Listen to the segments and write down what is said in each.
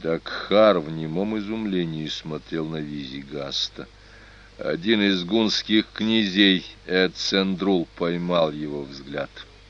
Дакхар в немом изумлении смотрел на Визигаста. Один из гунских князей, Эцендрул, поймал его взгляд.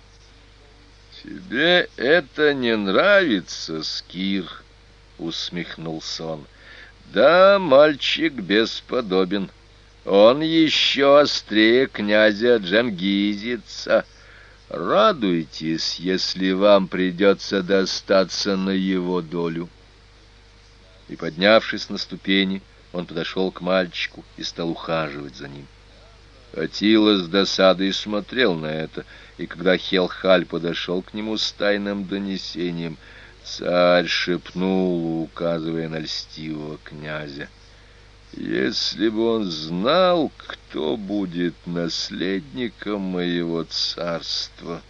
«Тебе это не нравится, Скир?» — усмехнулся он. «Да, мальчик бесподобен. Он еще острее князя Джангизица. Радуйтесь, если вам придется достаться на его долю». И, поднявшись на ступени, он подошел к мальчику и стал ухаживать за ним. Аттила с досадой смотрел на это, и когда Хелхаль подошел к нему с тайным донесением, царь шепнул, указывая на льстивого князя: «Если бы он знал, кто будет наследником моего царства,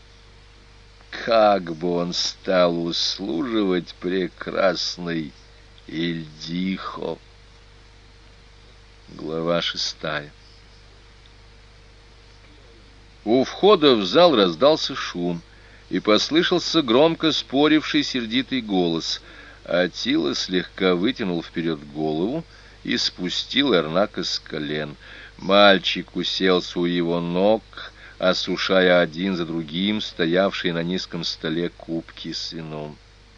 как бы он стал услуживать прекрасной Ильдихо». Глава 6. У входа в зал раздался шум, и послышался громко споривший сердитый голос. Аттила слегка вытянул вперед голову и спустил Эрнака с колен. Мальчик уселся у его ног, осушая один за другим стоявшие на низком столе кубки с вином.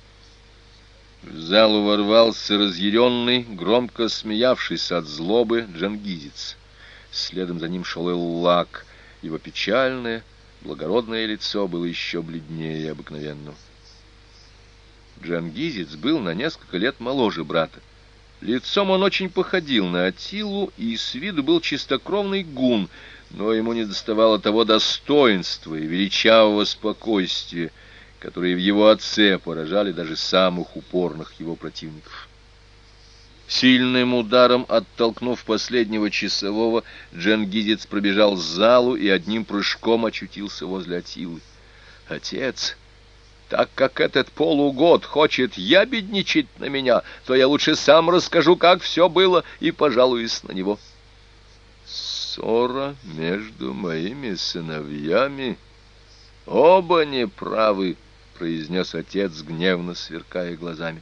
В залу ворвался разъяренный, громко смеявшийся от злобы джангизец. Следом за ним шел Эллак. Его печальное, благородное лицо было еще бледнее обыкновенного. Джангизец был на несколько лет моложе брата. Лицом он очень походил на Аттилу и с виду был чистокровный гун, но ему недоставало того достоинства и величавого спокойствия, которые в его отце поражали даже самых упорных его противников. Сильным ударом оттолкнув последнего часового, джангизец пробежал в залу и одним прыжком очутился возле Аттилы. «Отец, так как этот полугод хочет ябедничать на меня, то я лучше сам расскажу, как все было, и пожалуюсь на него». «Ссора между моими сыновьями? Оба неправы», — произнес отец, гневно сверкая глазами.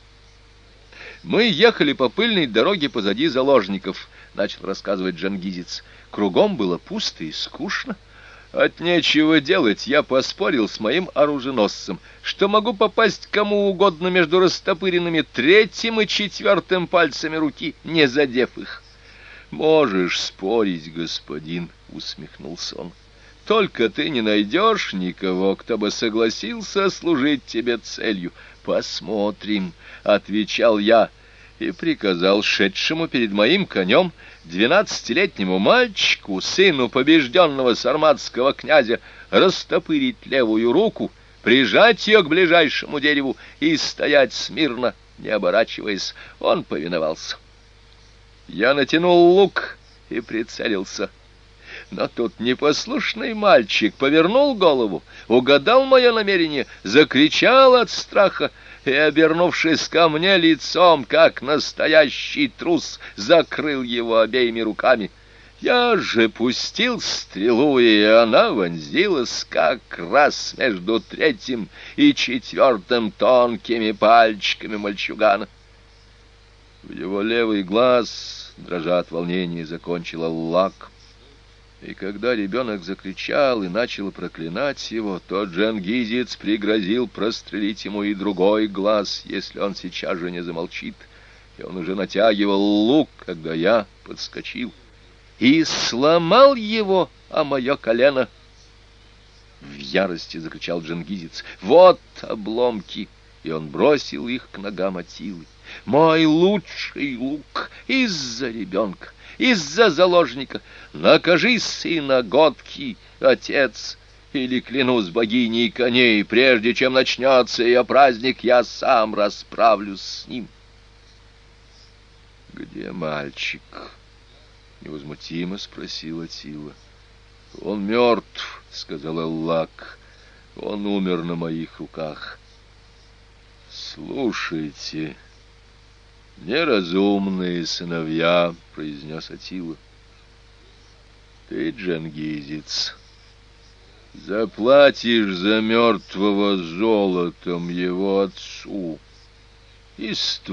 «Мы ехали по пыльной дороге позади заложников», — начал рассказывать джангизец. «Кругом было пусто и скучно. От нечего делать я поспорил с моим оруженосцем, что могу попасть кому угодно между растопыренными третьим и четвертым пальцами руки, не задев их». «Можешь спорить, господин», — усмехнулся он. «Только ты не найдешь никого, кто бы согласился служить тебе целью». «Посмотрим», — отвечал я, и приказал шедшему перед моим конем 12-летнему мальчику, сыну побежденного сарматского князя, растопырить левую руку, прижать ее к ближайшему дереву и стоять смирно, не оборачиваясь. Он повиновался. Я натянул лук и прицелился. Но тут непослушный мальчик повернул голову, угадал мое намерение, закричал от страха и, обернувшись ко мне лицом, как настоящий трус, закрыл его обеими руками. Я же пустил стрелу, и она вонзилась как раз между третьим и четвертым тонкими пальчиками мальчугана. В его левый глаз, дрожа от волнения, закончил Аллах. И когда ребенок закричал и начал проклинать его, то джангизец пригрозил прострелить ему и другой глаз, если он сейчас же не замолчит. И он уже натягивал лук, когда я подскочил и сломал его о мое колено. В ярости закричал джангизец: «Вот обломки!» И он бросил их к ногам Аттилы. «Мой лучший лук из-за ребенка, из-за заложника! Накажи сына Годки, отец, или, клянусь богиней коней, прежде чем начнется ее праздник, я сам расправлюсь с ним». «Где мальчик?» — невозмутимо спросила Аттила. «Он мертв», — сказал Эллак. «Он умер на моих руках». «Слушайте, неразумные сыновья», — произнес Аттила. «Ты, джангизец, заплатишь за мертвого золотом его отцу. и